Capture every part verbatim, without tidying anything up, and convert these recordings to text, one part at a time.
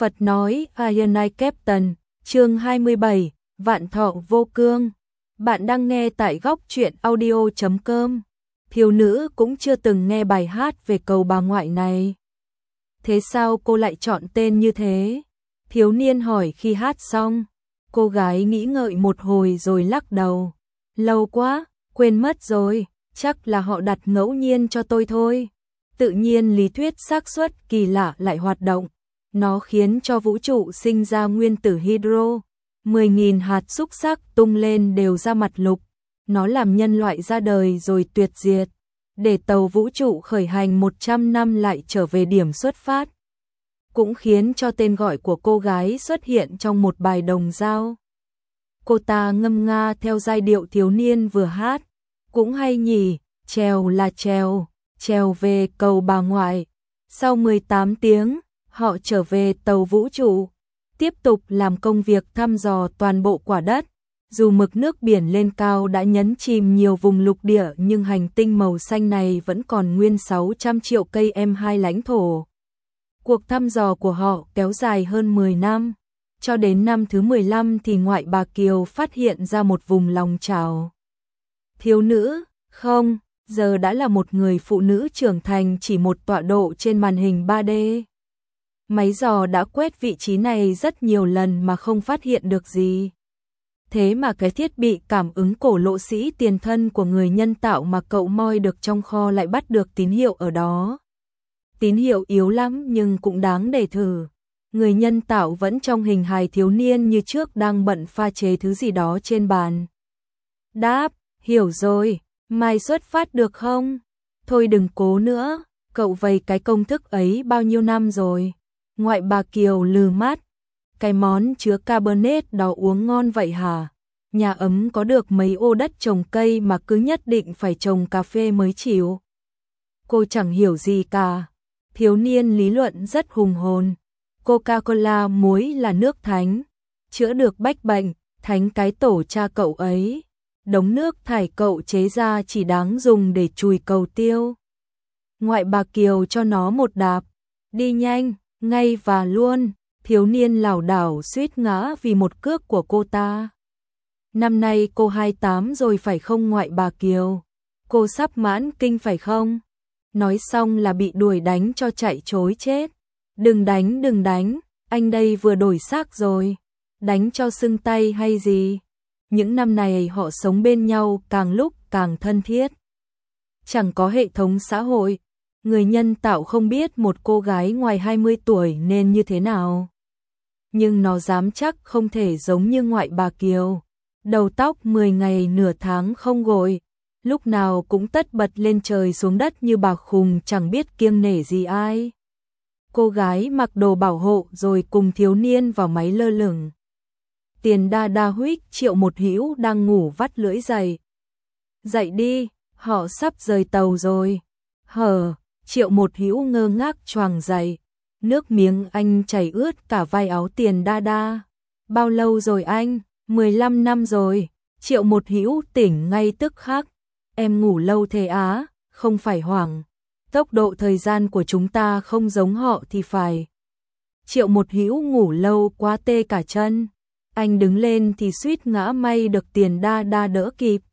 Phật nói Iron Eye Captain, chương hai mươi bảy, Vạn Thọ Vô Cương. Bạn đang nghe tại góc truyện audio chấm com. Thiếu nữ cũng chưa từng nghe bài hát về cầu bà ngoại này. Thế sao cô lại chọn tên như thế? Thiếu niên hỏi khi hát xong. Cô gái nghĩ ngợi một hồi rồi lắc đầu. Lâu quá, quên mất rồi, chắc là họ đặt ngẫu nhiên cho tôi thôi. Tự nhiên lý thuyết xác suất kỳ lạ lại hoạt động. Nó khiến cho vũ trụ sinh ra nguyên tử hydro. mười nghìn hạt xúc xắc tung lên đều ra mặt lục. Nó làm nhân loại ra đời rồi tuyệt diệt. Để tàu vũ trụ khởi hành một trăm năm lại trở về điểm xuất phát. Cũng khiến cho tên gọi của cô gái xuất hiện trong một bài đồng dao. Cô ta ngâm nga theo giai điệu thiếu niên vừa hát. Cũng hay nhỉ, trèo là trèo, trèo về cầu bà ngoại. Sau mười tám tiếng, họ trở về tàu vũ trụ, tiếp tục làm công việc thăm dò toàn bộ quả đất. Dù mực nước biển lên cao đã nhấn chìm nhiều vùng lục địa nhưng hành tinh màu xanh này vẫn còn nguyên sáu trăm triệu cây em hai lãnh thổ. Cuộc thăm dò của họ kéo dài hơn mười năm. Cho đến năm thứ mười lăm thì ngoại bà Kiều phát hiện ra một vùng lòng chảo. Thiếu nữ, không, giờ đã là một người phụ nữ trưởng thành chỉ một tọa độ trên màn hình ba D. Máy dò đã quét vị trí này rất nhiều lần mà không phát hiện được gì. Thế mà cái thiết bị cảm ứng cổ lỗ sĩ tiền thân của người nhân tạo mà cậu moi được trong kho lại bắt được tín hiệu ở đó. Tín hiệu yếu lắm nhưng cũng đáng để thử. Người nhân tạo vẫn trong hình hài thiếu niên như trước đang bận pha chế thứ gì đó trên bàn. Đáp, hiểu rồi, mai xuất phát được không? Thôi đừng cố nữa, cậu vầy cái công thức ấy bao nhiêu năm rồi. Ngoại bà Kiều lừ mắt. Cái món chứa carbonate đó uống ngon vậy hả? Nhà ấm có được mấy ô đất trồng cây mà cứ nhất định phải trồng cà phê mới chịu. Cô chẳng hiểu gì cả. Thiếu niên lý luận rất hùng hồn. Coca-Cola muối là nước thánh, chữa được bách bệnh, thánh cái tổ cha cậu ấy. Đống nước thải cậu chế ra chỉ đáng dùng để chùi cầu tiêu. Ngoại bà Kiều cho nó một đạp. Đi nhanh, ngay và luôn. Thiếu niên lảo đảo suýt ngã vì một cước của cô ta. Năm nay cô hai mươi tám rồi phải không ngoại bà Kiều? Cô sắp mãn kinh phải không? Nói xong là bị đuổi đánh cho chạy trối chết. Đừng đánh đừng đánh, anh đây vừa đổi xác rồi. Đánh cho sưng tay hay gì? Những năm này họ sống bên nhau càng lúc càng thân thiết. Chẳng có hệ thống xã hội. Người nhân tạo không biết một cô gái ngoài hai mươi tuổi nên như thế nào. Nhưng nó dám chắc không thể giống như ngoại bà Kiều. Đầu tóc mười ngày nửa tháng không gội. Lúc nào cũng tất bật lên trời xuống đất như bà khùng chẳng biết kiêng nể gì ai. Cô gái mặc đồ bảo hộ rồi cùng thiếu niên vào máy lơ lửng. Tiền đa đa huých Triệu Một Hữu đang ngủ vắt lưỡi dậy. Dậy đi, họ sắp rời tàu rồi. Hờ, Triệu Một Hữu ngơ ngác choàng dậy. Nước miếng anh chảy ướt cả vai áo Tiền đa đa. Bao lâu rồi anh? mười lăm năm rồi. Triệu Một Hữu tỉnh ngay tức khắc. Em ngủ lâu thế á? Không phải hoảng. Tốc độ thời gian của chúng ta không giống họ thì phải. Triệu Một Hữu ngủ lâu quá tê cả chân. Anh đứng lên thì suýt ngã, may được Tiền đa đa đỡ kịp.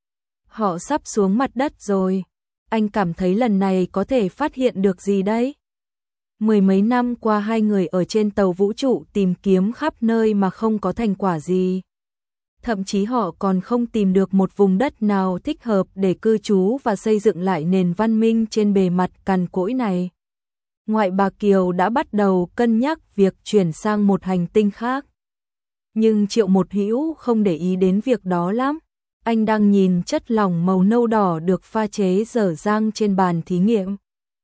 Họ sắp xuống mặt đất rồi. Anh cảm thấy lần này có thể phát hiện được gì đấy? Mười mấy năm qua hai người ở trên tàu vũ trụ tìm kiếm khắp nơi mà không có thành quả gì. Thậm chí họ còn không tìm được một vùng đất nào thích hợp để cư trú và xây dựng lại nền văn minh trên bề mặt cằn cỗi này. Ngoại bà Kiều đã bắt đầu cân nhắc việc chuyển sang một hành tinh khác. Nhưng Triệu Một Hữu không để ý đến việc đó lắm. Anh đang nhìn chất lỏng màu nâu đỏ được pha chế dở dang trên bàn thí nghiệm.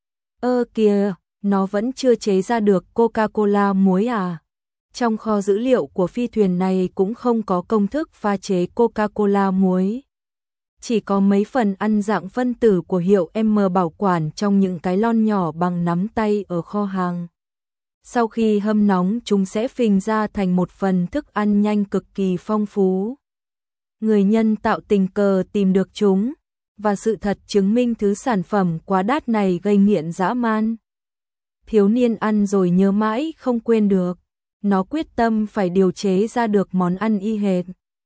Ơ kìa, nó vẫn chưa chế ra được Coca-Cola muối à? Trong kho dữ liệu của phi thuyền này cũng không có công thức pha chế Coca-Cola muối. Chỉ có mấy phần ăn dạng phân tử của hiệu M bảo quản trong những cái lon nhỏ bằng nắm tay ở kho hàng. Sau khi hâm nóng chúng sẽ phình ra thành một phần thức ăn nhanh cực kỳ phong phú. Người nhân tạo tình cờ tìm được chúng, và sự thật chứng minh thứ sản phẩm quá đắt này gây nghiện dã man. Thiếu niên ăn rồi nhớ mãi không quên được. Nó quyết tâm phải điều chế ra được món ăn y hệt.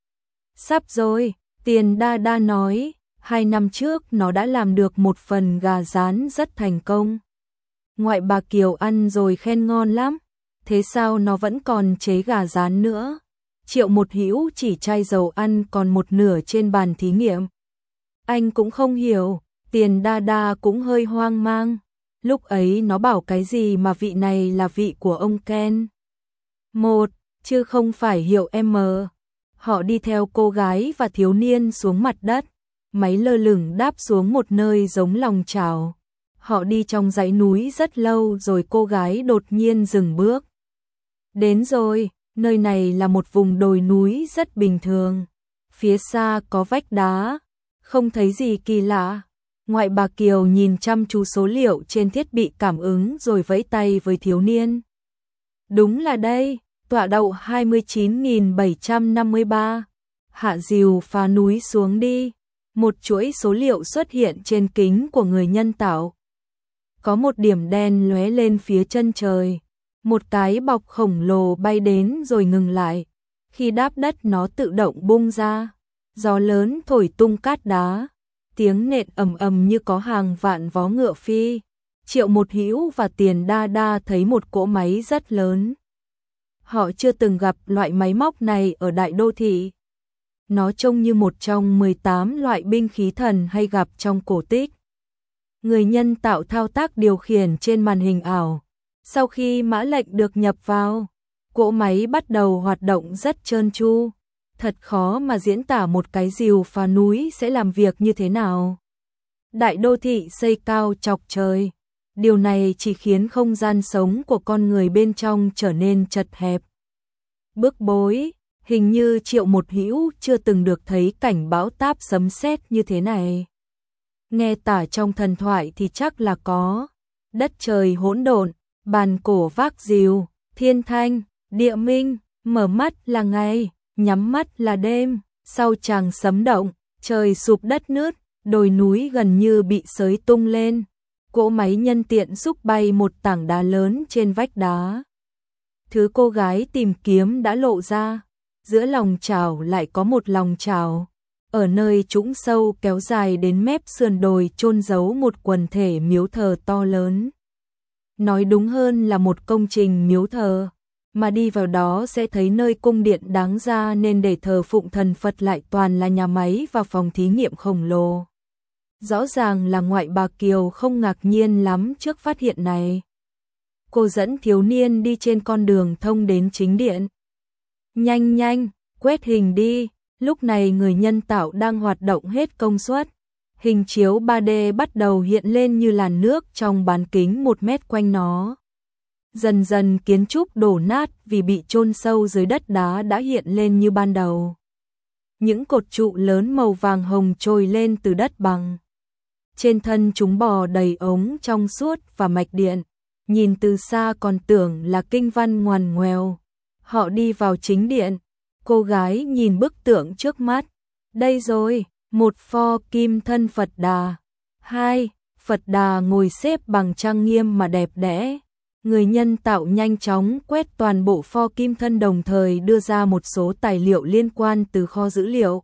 Sắp rồi, Tiền Đa Đa nói, hai năm trước nó đã làm được một phần gà rán rất thành công. Ngoại bà Kiều ăn rồi khen ngon lắm, thế sao nó vẫn còn chế gà rán nữa? Triệu Một Hữu chỉ chai dầu ăn còn một nửa trên bàn thí nghiệm. Anh cũng không hiểu, Tiền Đa Đa cũng hơi hoang mang. Lúc ấy nó bảo cái gì mà vị này là vị của ông Ken. Một, chứ không phải hiệu M. Họ đi theo cô gái và thiếu niên xuống mặt đất. Máy lơ lửng đáp xuống một nơi giống lòng chảo. Họ đi trong dãy núi rất lâu rồi cô gái đột nhiên dừng bước. Đến rồi, nơi này là một vùng đồi núi rất bình thường. Phía xa có vách đá, không thấy gì kỳ lạ. Ngoại bà Kiều nhìn chăm chú số liệu trên thiết bị cảm ứng rồi vẫy tay với thiếu niên. Đúng là đây, tọa độ hai mươi chín nghìn bảy trăm năm mươi ba. Hạ dìu phá núi xuống đi. Một chuỗi số liệu xuất hiện trên kính của người nhân tạo. Có một điểm đen lóe lên phía chân trời. Một cái bọc khổng lồ bay đến rồi ngừng lại. Khi đáp đất nó tự động bung ra. Gió lớn thổi tung cát đá. Tiếng nện ầm ầm như có hàng vạn vó ngựa phi. Triệu Một Hữu và Tiền Đa Đa thấy một cỗ máy rất lớn. Họ chưa từng gặp loại máy móc này ở đại đô thị. Nó trông như một trong mười tám loại binh khí thần hay gặp trong cổ tích. Người nhân tạo thao tác điều khiển trên màn hình ảo. Sau khi mã lệnh được nhập vào, cỗ máy bắt đầu hoạt động rất trơn tru. Thật khó mà diễn tả một cái rìu phá núi sẽ làm việc như thế nào. Đại đô thị xây cao chọc trời. Điều này chỉ khiến không gian sống của con người bên trong trở nên chật hẹp. Bức bối, hình như Triệu Một Hữu chưa từng được thấy cảnh bão táp sấm sét như thế này. Nghe tả trong thần thoại thì chắc là có. Đất trời hỗn độn, bàn cổ vác rìu, thiên thanh, địa minh, mở mắt là ngày, nhắm mắt là đêm. Sau tràng sấm động, trời sụp đất nứt, đồi núi gần như bị xới tung lên. Cỗ máy nhân tiện xúc bay một tảng đá lớn trên vách đá. Thứ cô gái tìm kiếm đã lộ ra. Giữa lòng chảo lại có một lòng chảo. Ở nơi trũng sâu kéo dài đến mép sườn đồi chôn giấu một quần thể miếu thờ to lớn. Nói đúng hơn là một công trình miếu thờ. Mà đi vào đó sẽ thấy nơi cung điện đáng ra nên để thờ phụng thần Phật lại toàn là nhà máy và phòng thí nghiệm khổng lồ. Rõ ràng là ngoại bà Kiều không ngạc nhiên lắm trước phát hiện này. Cô dẫn thiếu niên đi trên con đường thông đến chính điện. Nhanh nhanh, quét hình đi. Lúc này người nhân tạo đang hoạt động hết công suất. Hình chiếu ba D bắt đầu hiện lên như làn nước trong bán kính một mét quanh nó. Dần dần kiến trúc đổ nát vì bị chôn sâu dưới đất đá đã hiện lên như ban đầu. Những cột trụ lớn màu vàng hồng trồi lên từ đất bằng. Trên thân chúng bò đầy ống trong suốt và mạch điện. Nhìn từ xa còn tưởng là kinh văn ngoằn ngoèo. Họ đi vào chính điện. Cô gái nhìn bức tượng trước mắt. Đây rồi, một pho kim thân Phật Đà. Hai, Phật Đà ngồi xếp bằng trang nghiêm mà đẹp đẽ. Người nhân tạo nhanh chóng quét toàn bộ pho kim thân đồng thời đưa ra một số tài liệu liên quan từ kho dữ liệu.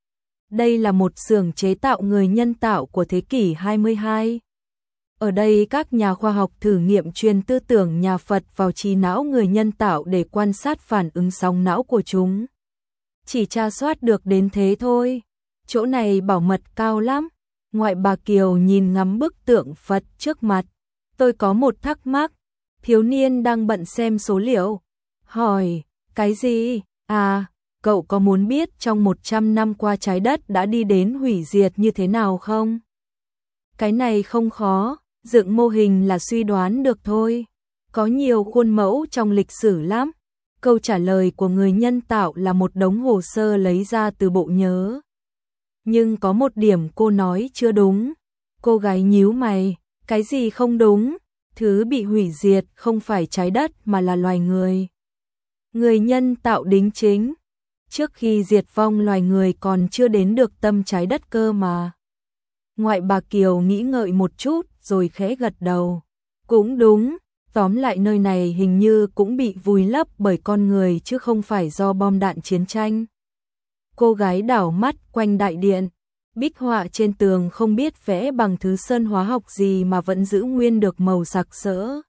Đây là một xưởng chế tạo người nhân tạo của thế kỷ hai mươi hai. Ở đây các nhà khoa học thử nghiệm truyền tư tưởng nhà Phật vào trí não người nhân tạo để quan sát phản ứng sóng não của chúng. Chỉ tra soát được đến thế thôi. Chỗ này bảo mật cao lắm. Ngoại bà Kiều nhìn ngắm bức tượng Phật trước mặt. Tôi có một thắc mắc. Thiếu niên đang bận xem số liệu. Hỏi, cái gì? À, cậu có muốn biết trong một trăm năm qua trái đất đã đi đến hủy diệt như thế nào không? Cái này không khó, dựng mô hình là suy đoán được thôi. Có nhiều khuôn mẫu trong lịch sử lắm. Câu trả lời của người nhân tạo là một đống hồ sơ lấy ra từ bộ nhớ. Nhưng có một điểm cô nói chưa đúng. Cô gái nhíu mày, cái gì không đúng? Thứ bị hủy diệt không phải trái đất mà là loài người. Người nhân tạo đính chính. Trước khi diệt vong loài người còn chưa đến được tâm trái đất cơ mà. Ngoại bà Kiều nghĩ ngợi một chút rồi khẽ gật đầu. Cũng đúng, Tóm lại nơi này hình như cũng bị vùi lấp bởi con người chứ không phải do bom đạn chiến tranh. Cô gái đảo mắt quanh đại điện, bích họa trên tường không biết vẽ bằng thứ sơn hóa học gì mà vẫn giữ nguyên được màu sặc sỡ.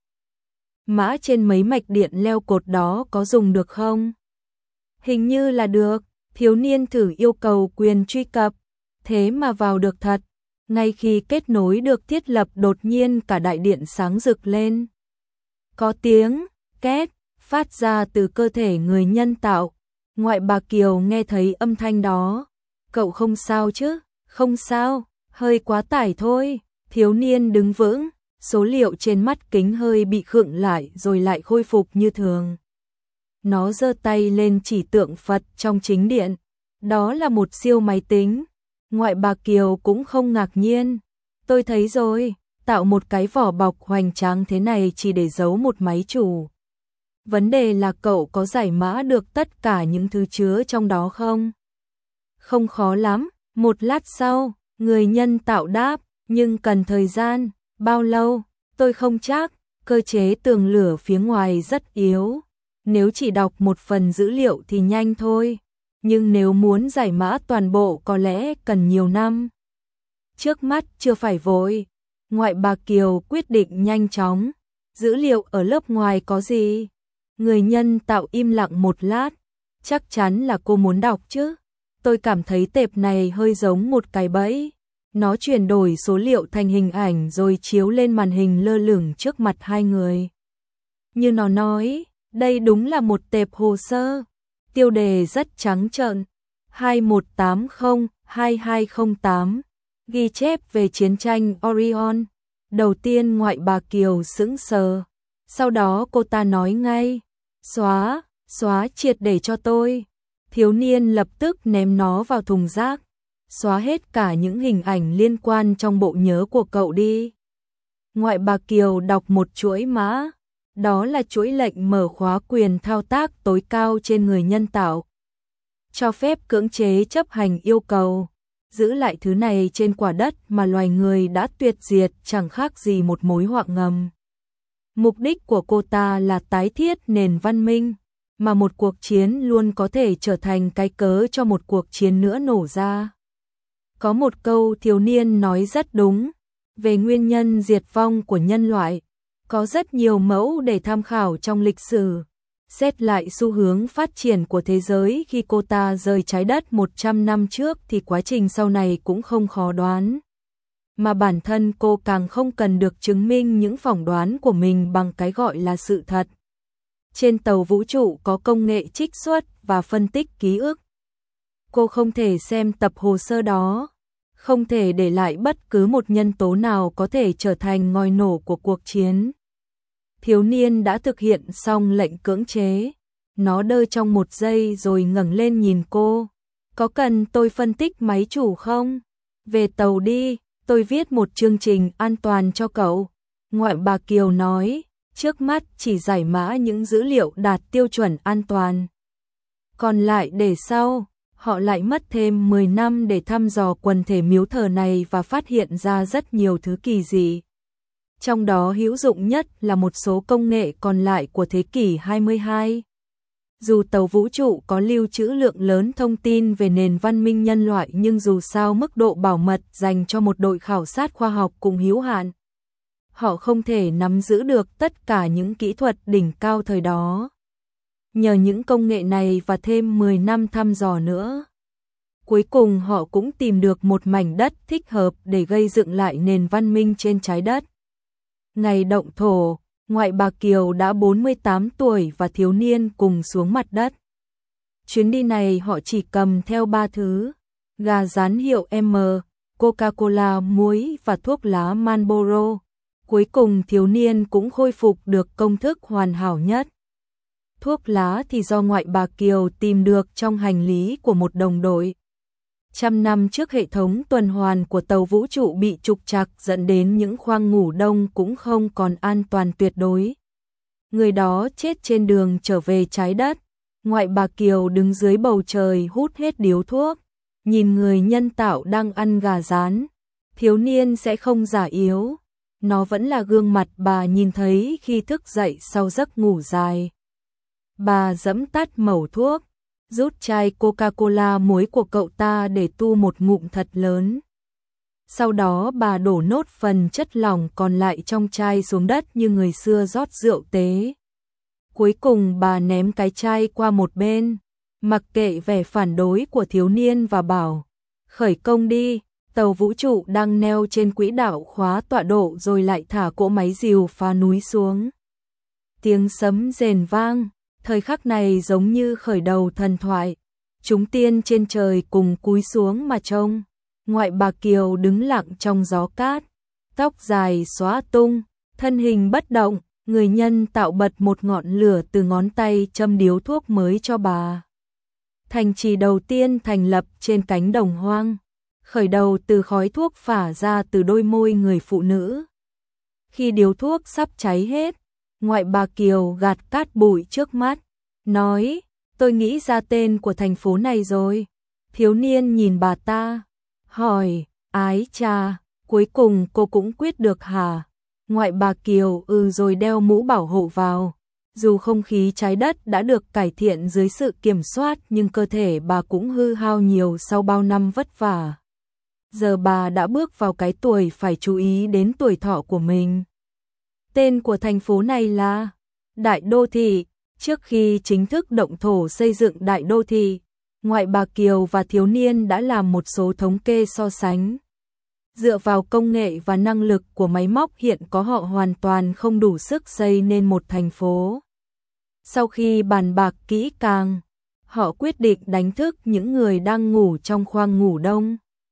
Mã trên mấy mạch điện leo cột đó có dùng được không? Hình như là được, thiếu niên thử yêu cầu quyền truy cập, thế mà vào được thật. Ngay khi kết nối được thiết lập đột nhiên cả đại điện sáng rực lên. Có tiếng két phát ra từ cơ thể người nhân tạo. Ngoại bà Kiều nghe thấy âm thanh đó. Cậu không sao chứ? Không sao, hơi quá tải thôi. Thiếu niên đứng vững, số liệu trên mắt kính hơi bị khựng lại rồi lại khôi phục như thường. Nó giơ tay lên chỉ tượng Phật trong chính điện. Đó là một siêu máy tính. Ngoại bà Kiều cũng không ngạc nhiên. Tôi thấy rồi, tạo một cái vỏ bọc hoành tráng thế này chỉ để giấu một máy chủ. Vấn đề là cậu có giải mã được tất cả những thứ chứa trong đó không? Không khó lắm, một lát sau, người nhân tạo đáp, nhưng cần thời gian, bao lâu, tôi không chắc, cơ chế tường lửa phía ngoài rất yếu. Nếu chỉ đọc một phần dữ liệu thì nhanh thôi, nhưng nếu muốn giải mã toàn bộ có lẽ cần nhiều năm. Trước mắt chưa phải vội, ngoại bà Kiều quyết định nhanh chóng. Dữ liệu ở lớp ngoài có gì? Người nhân tạo im lặng một lát, chắc chắn là cô muốn đọc chứ. Tôi cảm thấy tệp này hơi giống một cái bẫy. Nó chuyển đổi số liệu thành hình ảnh rồi chiếu lên màn hình lơ lửng trước mặt hai người. Như nó nói, đây đúng là một tệp hồ sơ. Tiêu đề rất trắng trợn, hai một tám không hai hai không tám, ghi chép về chiến tranh Orion. Đầu tiên ngoại bà Kiều sững sờ, sau đó cô ta nói ngay, xóa, xóa triệt để cho tôi. Thiếu niên lập tức ném nó vào thùng rác, xóa hết cả những hình ảnh liên quan trong bộ nhớ của cậu đi. Ngoại bà Kiều đọc một chuỗi mã. Đó là chuỗi lệnh mở khóa quyền thao tác tối cao trên người nhân tạo. Cho phép cưỡng chế chấp hành yêu cầu. Giữ lại thứ này trên quả đất mà loài người đã tuyệt diệt chẳng khác gì một mối họa ngầm. Mục đích của cô ta là tái thiết nền văn minh, mà một cuộc chiến luôn có thể trở thành cái cớ cho một cuộc chiến nữa nổ ra. Có một câu thiếu niên nói rất đúng, về nguyên nhân diệt vong của nhân loại. Có rất nhiều mẫu để tham khảo trong lịch sử. Xét lại xu hướng phát triển của thế giới khi cô ta rời trái đất một trăm năm trước thì quá trình sau này cũng không khó đoán. Mà bản thân cô càng không cần được chứng minh những phỏng đoán của mình bằng cái gọi là sự thật. Trên tàu vũ trụ có công nghệ trích xuất và phân tích ký ức. Cô không thể xem tập hồ sơ đó, không thể để lại bất cứ một nhân tố nào có thể trở thành ngòi nổ của cuộc chiến. Thiếu niên đã thực hiện xong lệnh cưỡng chế. Nó đơ trong một giây rồi ngẩng lên nhìn cô. Có cần tôi phân tích máy chủ không? Về tàu đi, tôi viết một chương trình an toàn cho cậu. Ngoại bà Kiều nói, trước mắt chỉ giải mã những dữ liệu đạt tiêu chuẩn an toàn. Còn lại để sau, họ lại mất thêm mười năm để thăm dò quần thể miếu thờ này và phát hiện ra rất nhiều thứ kỳ dị. Trong đó hữu dụng nhất là một số công nghệ còn lại của thế kỷ hai mươi hai. Dù tàu vũ trụ có lưu trữ lượng lớn thông tin về nền văn minh nhân loại nhưng dù sao mức độ bảo mật dành cho một đội khảo sát khoa học cũng hữu hạn. Họ không thể nắm giữ được tất cả những kỹ thuật đỉnh cao thời đó. Nhờ những công nghệ này và thêm mười năm thăm dò nữa, cuối cùng họ cũng tìm được một mảnh đất thích hợp để gây dựng lại nền văn minh trên trái đất. Ngày động thổ, ngoại bà Kiều đã bốn mươi tám tuổi và thiếu niên cùng xuống mặt đất. Chuyến đi này họ chỉ cầm theo ba thứ, gà rán hiệu M, Coca-Cola muối và thuốc lá Marlboro. Cuối cùng thiếu niên cũng khôi phục được công thức hoàn hảo nhất. Thuốc lá thì do ngoại bà Kiều tìm được trong hành lý của một đồng đội. Trăm năm trước hệ thống tuần hoàn của tàu vũ trụ bị trục trặc dẫn đến những khoang ngủ đông cũng không còn an toàn tuyệt đối. Người đó chết trên đường trở về trái đất. Ngoại bà Kiều đứng dưới bầu trời hút hết điếu thuốc, nhìn người nhân tạo đang ăn gà rán. Thiếu niên sẽ không già yếu, nó vẫn là gương mặt bà nhìn thấy khi thức dậy sau giấc ngủ dài. Bà giẫm tắt mẩu thuốc, rút chai Coca-Cola muối của cậu ta để tu một ngụm thật lớn. Sau đó bà đổ nốt phần chất lỏng còn lại trong chai xuống đất như người xưa rót rượu tế. Cuối cùng bà ném cái chai qua một bên, mặc kệ vẻ phản đối của thiếu niên và bảo, khởi công đi, tàu vũ trụ đang neo trên quỹ đạo khóa tọa độ, rồi lại thả cỗ máy rìu phá núi xuống. Tiếng sấm rền vang, thời khắc này giống như khởi đầu thần thoại. Chúng tiên trên trời cùng cúi xuống mà trông. Ngoại bà Kiều đứng lặng trong gió cát, tóc dài xóa tung, thân hình bất động, người nhân tạo bật một ngọn lửa từ ngón tay châm điếu thuốc mới cho bà. Thành trì đầu tiên thành lập trên cánh đồng hoang, khởi đầu từ khói thuốc phả ra từ đôi môi người phụ nữ. Khi điếu thuốc sắp cháy hết, ngoại bà Kiều gạt cát bụi trước mắt, nói, tôi nghĩ ra tên của thành phố này rồi. Thiếu niên nhìn bà ta, hỏi, ái cha, cuối cùng cô cũng quyết được hả? Ngoại bà Kiều ừ rồi đeo mũ bảo hộ vào. Dù không khí trái đất đã được cải thiện dưới sự kiểm soát, nhưng cơ thể bà cũng hư hao nhiều sau bao năm vất vả. Giờ bà đã bước vào cái tuổi phải chú ý đến tuổi thọ của mình. Tên của thành phố này là Đại Đô Thị. Trước khi chính thức động thổ xây dựng Đại Đô Thị, ngoại bà Kiều và thiếu niên đã làm một số thống kê so sánh. Dựa vào công nghệ và năng lực của máy móc hiện có, họ hoàn toàn không đủ sức xây nên một thành phố. Sau khi bàn bạc kỹ càng, họ quyết định đánh thức những người đang ngủ trong khoang ngủ đông.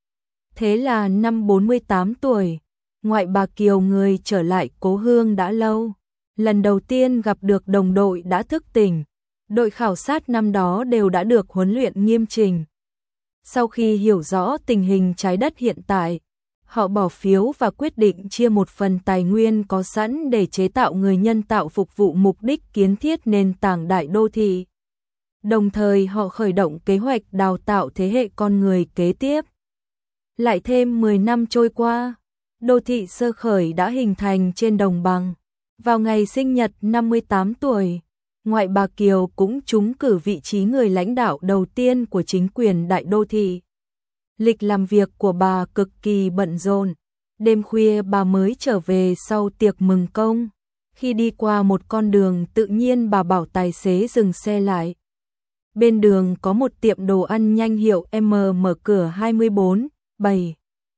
Thế là năm bốn mươi tám tuổi, ngoại bà Kiều người trở lại cố hương đã lâu. Lần đầu tiên gặp được đồng đội đã thức tỉnh. Đội khảo sát năm đó đều đã được huấn luyện nghiêm chỉnh. Sau khi hiểu rõ tình hình trái đất hiện tại, họ bỏ phiếu và quyết định chia một phần tài nguyên có sẵn để chế tạo người nhân tạo phục vụ mục đích kiến thiết nền tảng Đại Đô Thị. Đồng thời họ khởi động kế hoạch đào tạo thế hệ con người kế tiếp. Lại thêm mười năm trôi qua, đô thị sơ khởi đã hình thành trên đồng bằng. Vào ngày sinh nhật năm mươi tám tuổi, ngoại bà Kiều cũng trúng cử vị trí người lãnh đạo đầu tiên của chính quyền Đại Đô Thị. Lịch làm việc của bà cực kỳ bận rộn. Đêm khuya bà mới trở về sau tiệc mừng công. Khi đi qua một con đường, tự nhiên bà bảo tài xế dừng xe lại. Bên đường có một tiệm đồ ăn nhanh hiệu M mở cửa hai mươi bốn bảy.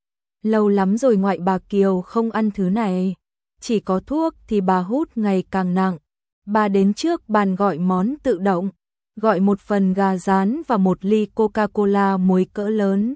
Lâu lắm rồi ngoại bà Kiều không ăn thứ này. Chỉ có thuốc thì bà hút ngày càng nặng. Bà đến trước bàn gọi món tự động, gọi một phần gà rán và một ly Coca-Cola muối cỡ lớn.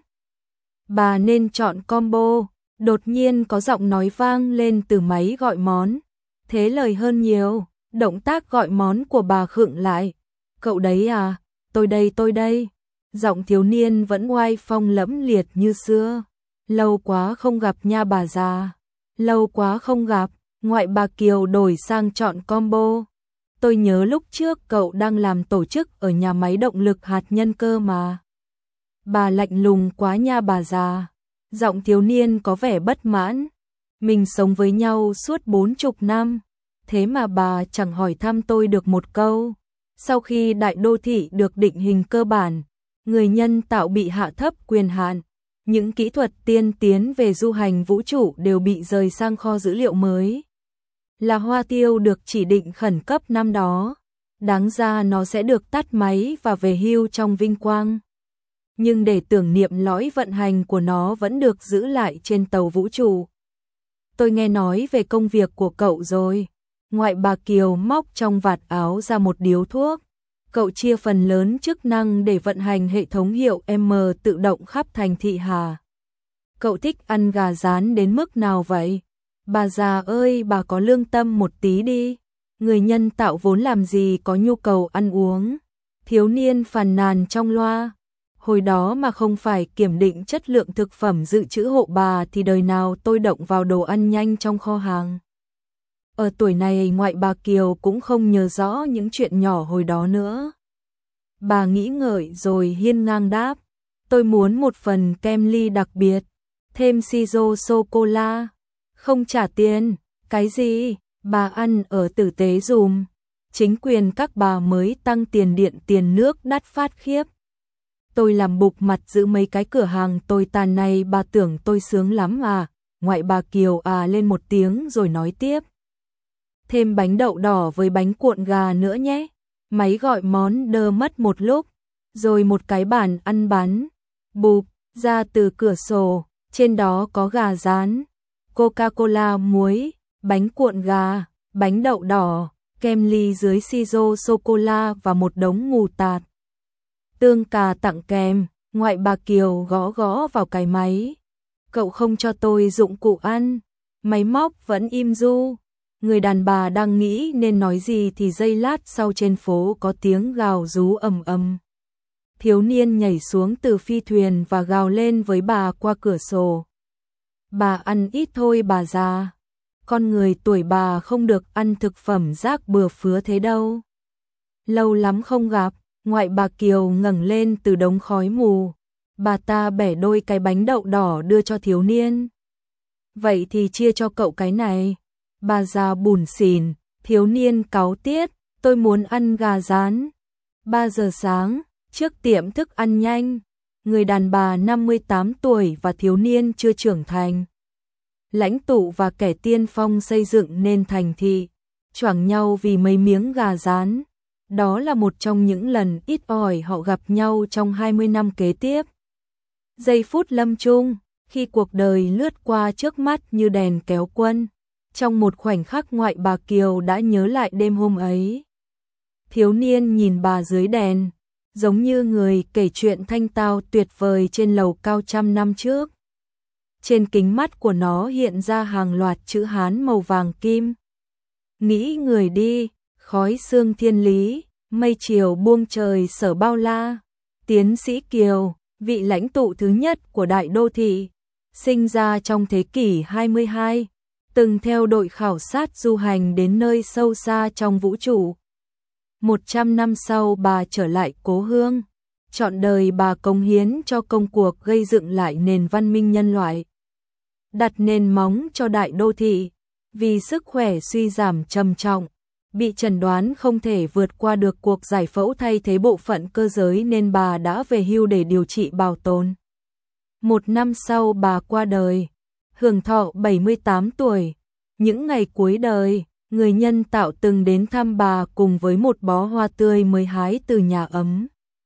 Bà nên chọn combo. Đột nhiên có giọng nói vang lên từ máy gọi món. Thế lời hơn nhiều. Động tác gọi món của bà khựng lại. Cậu đấy à? Tôi đây tôi đây. Giọng thiếu niên vẫn oai phong lẫm liệt như xưa. Lâu quá không gặp nha bà già. Lâu quá không gặp. Ngoại bà Kiều đổi sang chọn combo. Tôi nhớ lúc trước cậu đang làm tổ chức ở nhà máy động lực hạt nhân cơ mà. Bà lạnh lùng quá nha bà già. Giọng thiếu niên có vẻ bất mãn. Mình sống với nhau suốt bốn chục năm. Thế mà bà chẳng hỏi thăm tôi được một câu. Sau khi Đại Đô Thị được định hình cơ bản, người nhân tạo bị hạ thấp quyền hạn. Những kỹ thuật tiên tiến về du hành vũ trụ đều bị rời sang kho dữ liệu mới. Là Hoa Tiêu được chỉ định khẩn cấp năm đó. Đáng ra nó sẽ được tắt máy và về hưu trong vinh quang. Nhưng để tưởng niệm lõi vận hành của nó vẫn được giữ lại trên tàu vũ trụ. Tôi nghe nói về công việc của cậu rồi. Ngoại bà Kiều móc trong vạt áo ra một điếu thuốc. Cậu chia phần lớn chức năng để vận hành hệ thống hiệu M tự động khắp thành thị hà. Cậu thích ăn gà rán đến mức nào vậy? Bà già ơi, bà có lương tâm một tí đi. Người nhân tạo vốn làm gì có nhu cầu ăn uống. Thiếu niên phàn nàn trong loa. Hồi đó mà không phải kiểm định chất lượng thực phẩm dự trữ hộ bà thì đời nào tôi động vào đồ ăn nhanh trong kho hàng. Ở tuổi này ngoại bà Kiều cũng không nhớ rõ những chuyện nhỏ hồi đó nữa. Bà nghĩ ngợi rồi hiên ngang đáp. Tôi muốn một phần kem ly đặc biệt, thêm siro sô-cô-la. Không trả tiền, cái gì, bà ăn ở tử tế dùm. Chính quyền các bà mới tăng tiền điện tiền nước đắt phát khiếp. Tôi làm bục mặt giữ mấy cái cửa hàng tồi tàn này, bà tưởng tôi sướng lắm à. Ngoại bà Kiều à lên một tiếng rồi nói tiếp. Thêm bánh đậu đỏ với bánh cuộn gà nữa nhé. Máy gọi món đơ mất một lúc. Rồi một cái bàn ăn bánh bụp ra từ cửa sổ, trên đó có gà rán, Coca-Cola muối, bánh cuộn gà, bánh đậu đỏ, kem ly dưới siro sô-cô-la và một đống mù tạt. Tương cà tặng kèm. Ngoại bà Kiều gõ gõ vào cái máy. Cậu không cho tôi dụng cụ ăn. Máy móc vẫn im ru. Người đàn bà đang nghĩ nên nói gì thì giây lát sau trên phố có tiếng gào rú ầm ầm. Thiếu niên nhảy xuống từ phi thuyền và gào lên với bà qua cửa sổ. Bà ăn ít thôi bà già. Con người tuổi bà không được ăn thực phẩm rác bừa phứa thế đâu. Lâu lắm không gặp. Ngoại bà Kiều ngẩng lên từ đống khói mù. Bà ta bẻ đôi cái bánh đậu đỏ đưa cho thiếu niên. Vậy thì chia cho cậu cái này. Bà già bủn xỉn. Thiếu niên cáu tiết. Tôi muốn ăn gà rán. Ba giờ sáng, trước tiệm thức ăn nhanh. Người đàn bà năm mươi tám tuổi và thiếu niên chưa trưởng thành. Lãnh tụ và kẻ tiên phong xây dựng nên thành thị. Choảng nhau vì mấy miếng gà rán. Đó là một trong những lần ít ỏi họ gặp nhau trong hai mươi năm kế tiếp. Giây phút lâm chung, khi cuộc đời lướt qua trước mắt như đèn kéo quân. Trong một khoảnh khắc ngoại bà Kiều đã nhớ lại đêm hôm ấy. Thiếu niên nhìn bà dưới đèn, giống như người kể chuyện thanh tao tuyệt vời trên lầu cao trăm năm trước. Trên kính mắt của nó hiện ra hàng loạt chữ Hán màu vàng kim. Nghĩ người đi, khói sương thiên lý, mây chiều buông trời sở bao la. Tiến sĩ Kiều, vị lãnh tụ thứ nhất của đại đô thị, sinh ra trong thế kỷ hai mươi hai, từng theo đội khảo sát du hành đến nơi sâu xa trong vũ trụ. Một trăm năm sau bà trở lại cố hương, trọn đời bà cống hiến cho công cuộc gây dựng lại nền văn minh nhân loại. Đặt nền móng cho đại đô thị, vì sức khỏe suy giảm trầm trọng, bị chẩn đoán không thể vượt qua được cuộc giải phẫu thay thế bộ phận cơ giới nên bà đã về hưu để điều trị bảo tồn. Một năm sau bà qua đời, hưởng thọ bảy mươi tám tuổi. Những ngày cuối đời, người nhân tạo từng đến thăm bà cùng với một bó hoa tươi mới hái từ nhà ấm.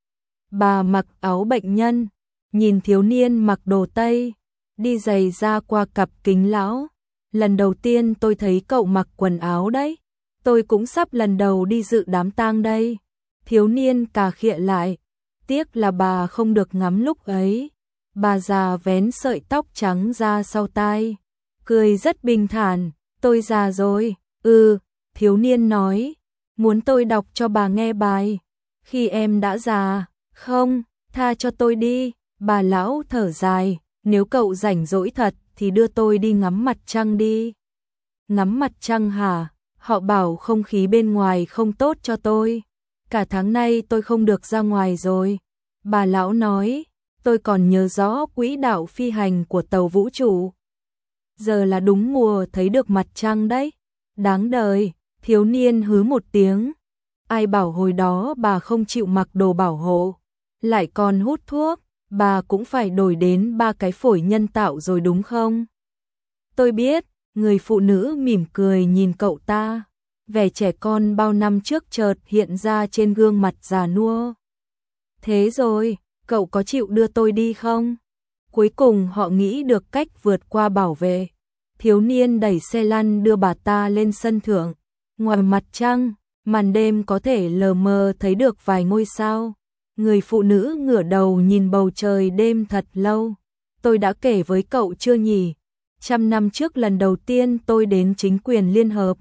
Bà mặc áo bệnh nhân, nhìn thiếu niên mặc đồ Tây, đi giày ra qua cặp kính lão. Lần đầu tiên tôi thấy cậu mặc quần áo đấy. Tôi cũng sắp lần đầu đi dự đám tang đây. Thiếu niên cà khịa lại. Tiếc là bà không được ngắm lúc ấy. Bà già vén sợi tóc trắng ra sau tai, cười rất bình thản. Tôi già rồi. Ừ, thiếu niên nói. Muốn tôi đọc cho bà nghe bài. Khi em đã già. Không, tha cho tôi đi. Bà lão thở dài. Nếu cậu rảnh rỗi thật thì đưa tôi đi ngắm mặt trăng đi. Ngắm mặt trăng hả? Họ bảo không khí bên ngoài không tốt cho tôi. Cả tháng nay tôi không được ra ngoài rồi. Bà lão nói, tôi còn nhớ rõ quỹ đạo phi hành của tàu vũ trụ. Giờ là đúng mùa thấy được mặt trăng đấy. Đáng đời, thiếu niên hứ một tiếng. Ai bảo hồi đó bà không chịu mặc đồ bảo hộ, lại còn hút thuốc, bà cũng phải đổi đến ba cái phổi nhân tạo rồi đúng không? Tôi biết. Người phụ nữ mỉm cười nhìn cậu ta, vẻ trẻ con bao năm trước chợt hiện ra trên gương mặt già nua. Thế rồi, cậu có chịu đưa tôi đi không? Cuối cùng họ nghĩ được cách vượt qua bảo vệ. Thiếu niên đẩy xe lăn đưa bà ta lên sân thượng. Ngoài mặt trăng, màn đêm có thể lờ mờ thấy được vài ngôi sao. Người phụ nữ ngửa đầu nhìn bầu trời đêm thật lâu. Tôi đã kể với cậu chưa nhỉ? Trăm năm trước lần đầu tiên tôi đến chính quyền liên hợp.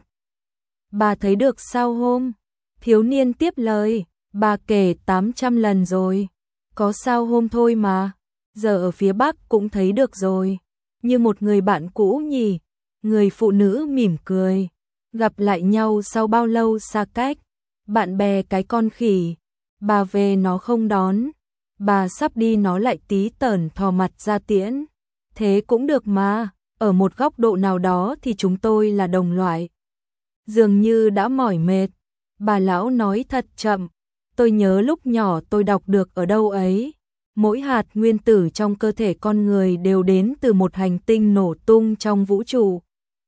Bà thấy được sao hôm? Thiếu niên tiếp lời, bà kể tám trăm lần rồi. Có sao hôm thôi mà. Giờ ở phía Bắc cũng thấy được rồi. Như một người bạn cũ nhỉ? Người phụ nữ mỉm cười. Gặp lại nhau sau bao lâu xa cách. Bạn bè cái con khỉ. Bà về nó không đón. Bà sắp đi nó lại tí tởn thò mặt ra tiễn. Thế cũng được mà. ở một góc độ nào đó thì chúng tôi là đồng loại. Dường như đã mỏi mệt, bà lão nói thật chậm, tôi nhớ lúc nhỏ tôi đọc được ở đâu ấy, mỗi hạt nguyên tử trong cơ thể con người đều đến từ một hành tinh nổ tung trong vũ trụ.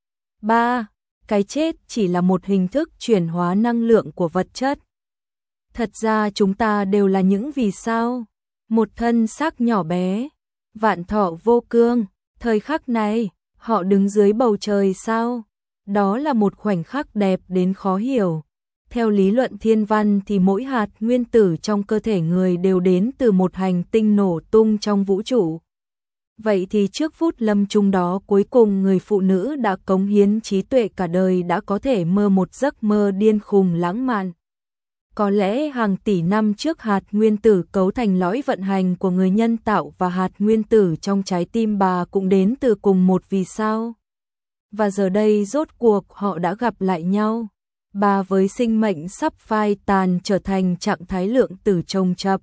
ba. Cái chết chỉ là một hình thức chuyển hóa năng lượng của vật chất. Thật ra chúng ta đều là những vì sao, một thân xác nhỏ bé, vạn thọ vô cương, thời khắc này, họ đứng dưới bầu trời sao? Đó là một khoảnh khắc đẹp đến khó hiểu. Theo lý luận thiên văn thì mỗi hạt nguyên tử trong cơ thể người đều đến từ một hành tinh nổ tung trong vũ trụ. Vậy thì trước phút lâm chung đó cuối cùng người phụ nữ đã cống hiến trí tuệ cả đời đã có thể mơ một giấc mơ điên khùng lãng mạn. Có lẽ hàng tỷ năm trước hạt nguyên tử cấu thành lõi vận hành của người nhân tạo và hạt nguyên tử trong trái tim bà cũng đến từ cùng một vì sao. Và giờ đây rốt cuộc họ đã gặp lại nhau. Bà với sinh mệnh sắp phai tàn trở thành trạng thái lượng tử chồng chập.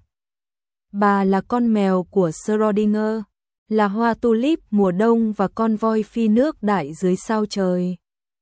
Bà là con mèo của Schrödinger, là hoa tulip mùa đông và con voi phi nước đại dưới sao trời.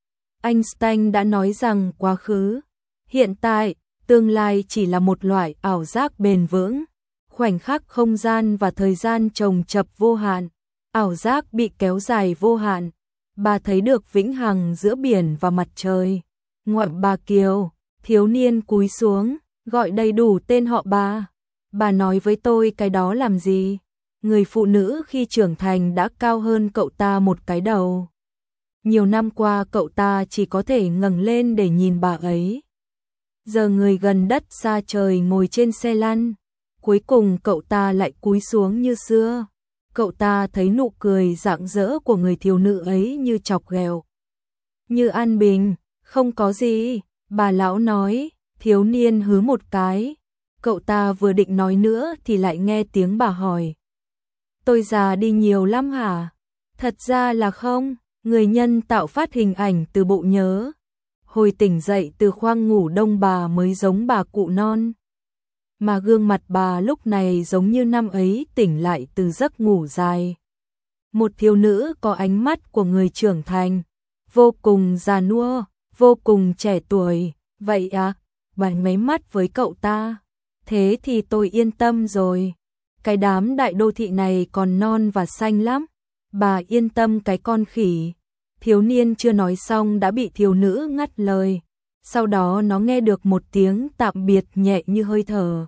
Einstein đã nói rằng quá khứ, hiện tại, tương lai chỉ là một loại ảo giác bền vững. Khoảnh khắc không gian và thời gian chồng chập vô hạn, ảo giác bị kéo dài vô hạn. Bà thấy được vĩnh hằng giữa biển và mặt trời. Ngoại bà Kiều, thiếu niên cúi xuống, gọi đầy đủ tên họ bà. Bà nói với tôi cái đó làm gì? Người phụ nữ khi trưởng thành đã cao hơn cậu ta một cái đầu. Nhiều năm qua cậu ta chỉ có thể ngẩng lên để nhìn bà ấy. Giờ người gần đất xa trời ngồi trên xe lăn. Cuối cùng cậu ta lại cúi xuống như xưa. Cậu ta thấy nụ cười rạng rỡ của người thiếu nữ ấy như chọc ghẹo. Như an bình, không có gì, bà lão nói, thiếu niên hứ một cái. Cậu ta vừa định nói nữa thì lại nghe tiếng bà hỏi. Tôi già đi nhiều lắm hả? Thật ra là không, người nhân tạo phát hình ảnh từ bộ nhớ. Hồi tỉnh dậy từ khoang ngủ đông bà mới giống bà cụ non. Mà gương mặt bà lúc này giống như năm ấy tỉnh lại từ giấc ngủ dài. Một thiếu nữ có ánh mắt của người trưởng thành, vô cùng già nua, vô cùng trẻ tuổi. Vậy à, bà mấy mắt với cậu ta. Thế thì tôi yên tâm rồi. Cái đám đại đô thị này còn non và xanh lắm. Bà yên tâm cái con khỉ. Thiếu niên chưa nói xong đã bị thiếu nữ ngắt lời. Sau đó nó nghe được một tiếng tạm biệt nhẹ như hơi thở.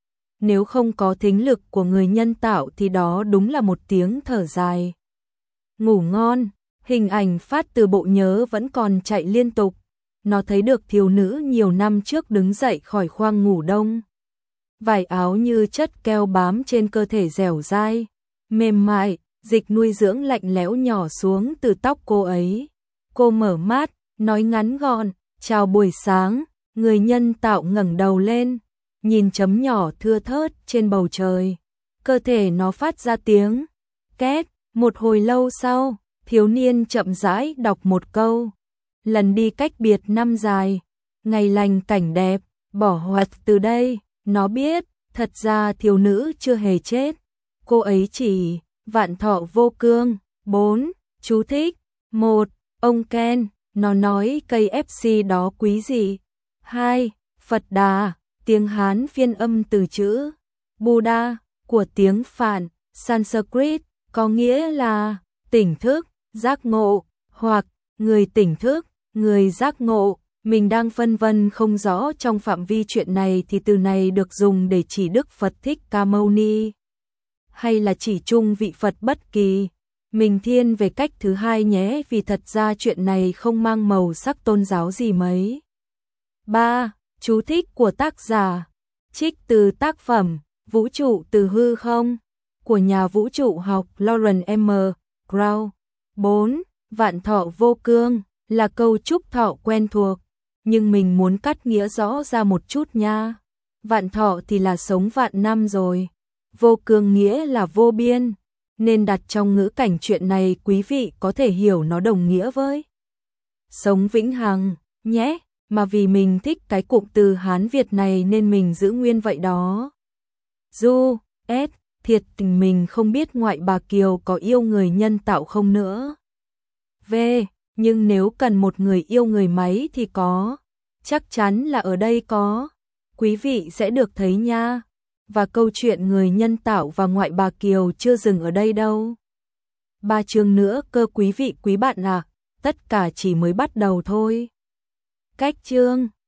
Nếu không có thính lực của người nhân tạo thì đó đúng là một tiếng thở dài. Ngủ ngon, hình ảnh phát từ bộ nhớ vẫn còn chạy liên tục. Nó thấy được thiếu nữ nhiều năm trước đứng dậy khỏi khoang ngủ đông. Vải áo như chất keo bám trên cơ thể dẻo dai, mềm mại, dịch nuôi dưỡng lạnh lẽo nhỏ xuống từ tóc cô ấy. Cô mở mắt, nói ngắn gọn, chào buổi sáng, người nhân tạo ngẩng đầu lên, nhìn chấm nhỏ thưa thớt trên bầu trời. Cơ thể nó phát ra tiếng két. Một hồi lâu sau, thiếu niên chậm rãi đọc một câu. Lần đi cách biệt năm dài, ngày lành cảnh đẹp, bỏ hoặc từ đây. Nó biết, thật ra thiếu nữ chưa hề chết. Cô ấy chỉ vạn thọ vô cương. bốn. Chú thích. một. Ông Ken, nó nói cây ép xê đó quý gì. hai. Phật Đà, tiếng Hán phiên âm từ chữ Buddha của tiếng Phạn, Sanskrit, có nghĩa là tỉnh thức, giác ngộ, hoặc người tỉnh thức, người giác ngộ. Mình đang phân vân không rõ trong phạm vi chuyện này thì từ này được dùng để chỉ Đức Phật Thích Ca Mâu Ni, hay là chỉ chung vị Phật bất kỳ. Mình thiên về cách thứ hai nhé, vì thật ra chuyện này không mang màu sắc tôn giáo gì mấy. ba. Chú thích của tác giả. Trích từ tác phẩm Vũ trụ từ hư không của nhà vũ trụ học Lawrence M. Crow. bốn. Vạn thọ vô cương là câu chúc thọ quen thuộc, nhưng mình muốn cắt nghĩa rõ ra một chút nha. Vạn thọ thì là sống vạn năm rồi, vô cương nghĩa là vô biên, nên đặt trong ngữ cảnh chuyện này quý vị có thể hiểu nó đồng nghĩa với sống vĩnh hằng nhé, mà vì mình thích cái cụm từ Hán Việt này nên mình giữ nguyên vậy đó. Du, S, thiệt tình mình không biết ngoại bà Kiều có yêu người nhân tạo không nữa. V, nhưng nếu cần một người yêu người máy thì có, chắc chắn là ở đây có. Quý vị sẽ được thấy nha. Và câu chuyện người nhân tạo và ngoại bà Kiều chưa dừng ở đây đâu. Ba chương nữa cơ quý vị quý bạn ạ, à, tất cả chỉ mới bắt đầu thôi. Cách chương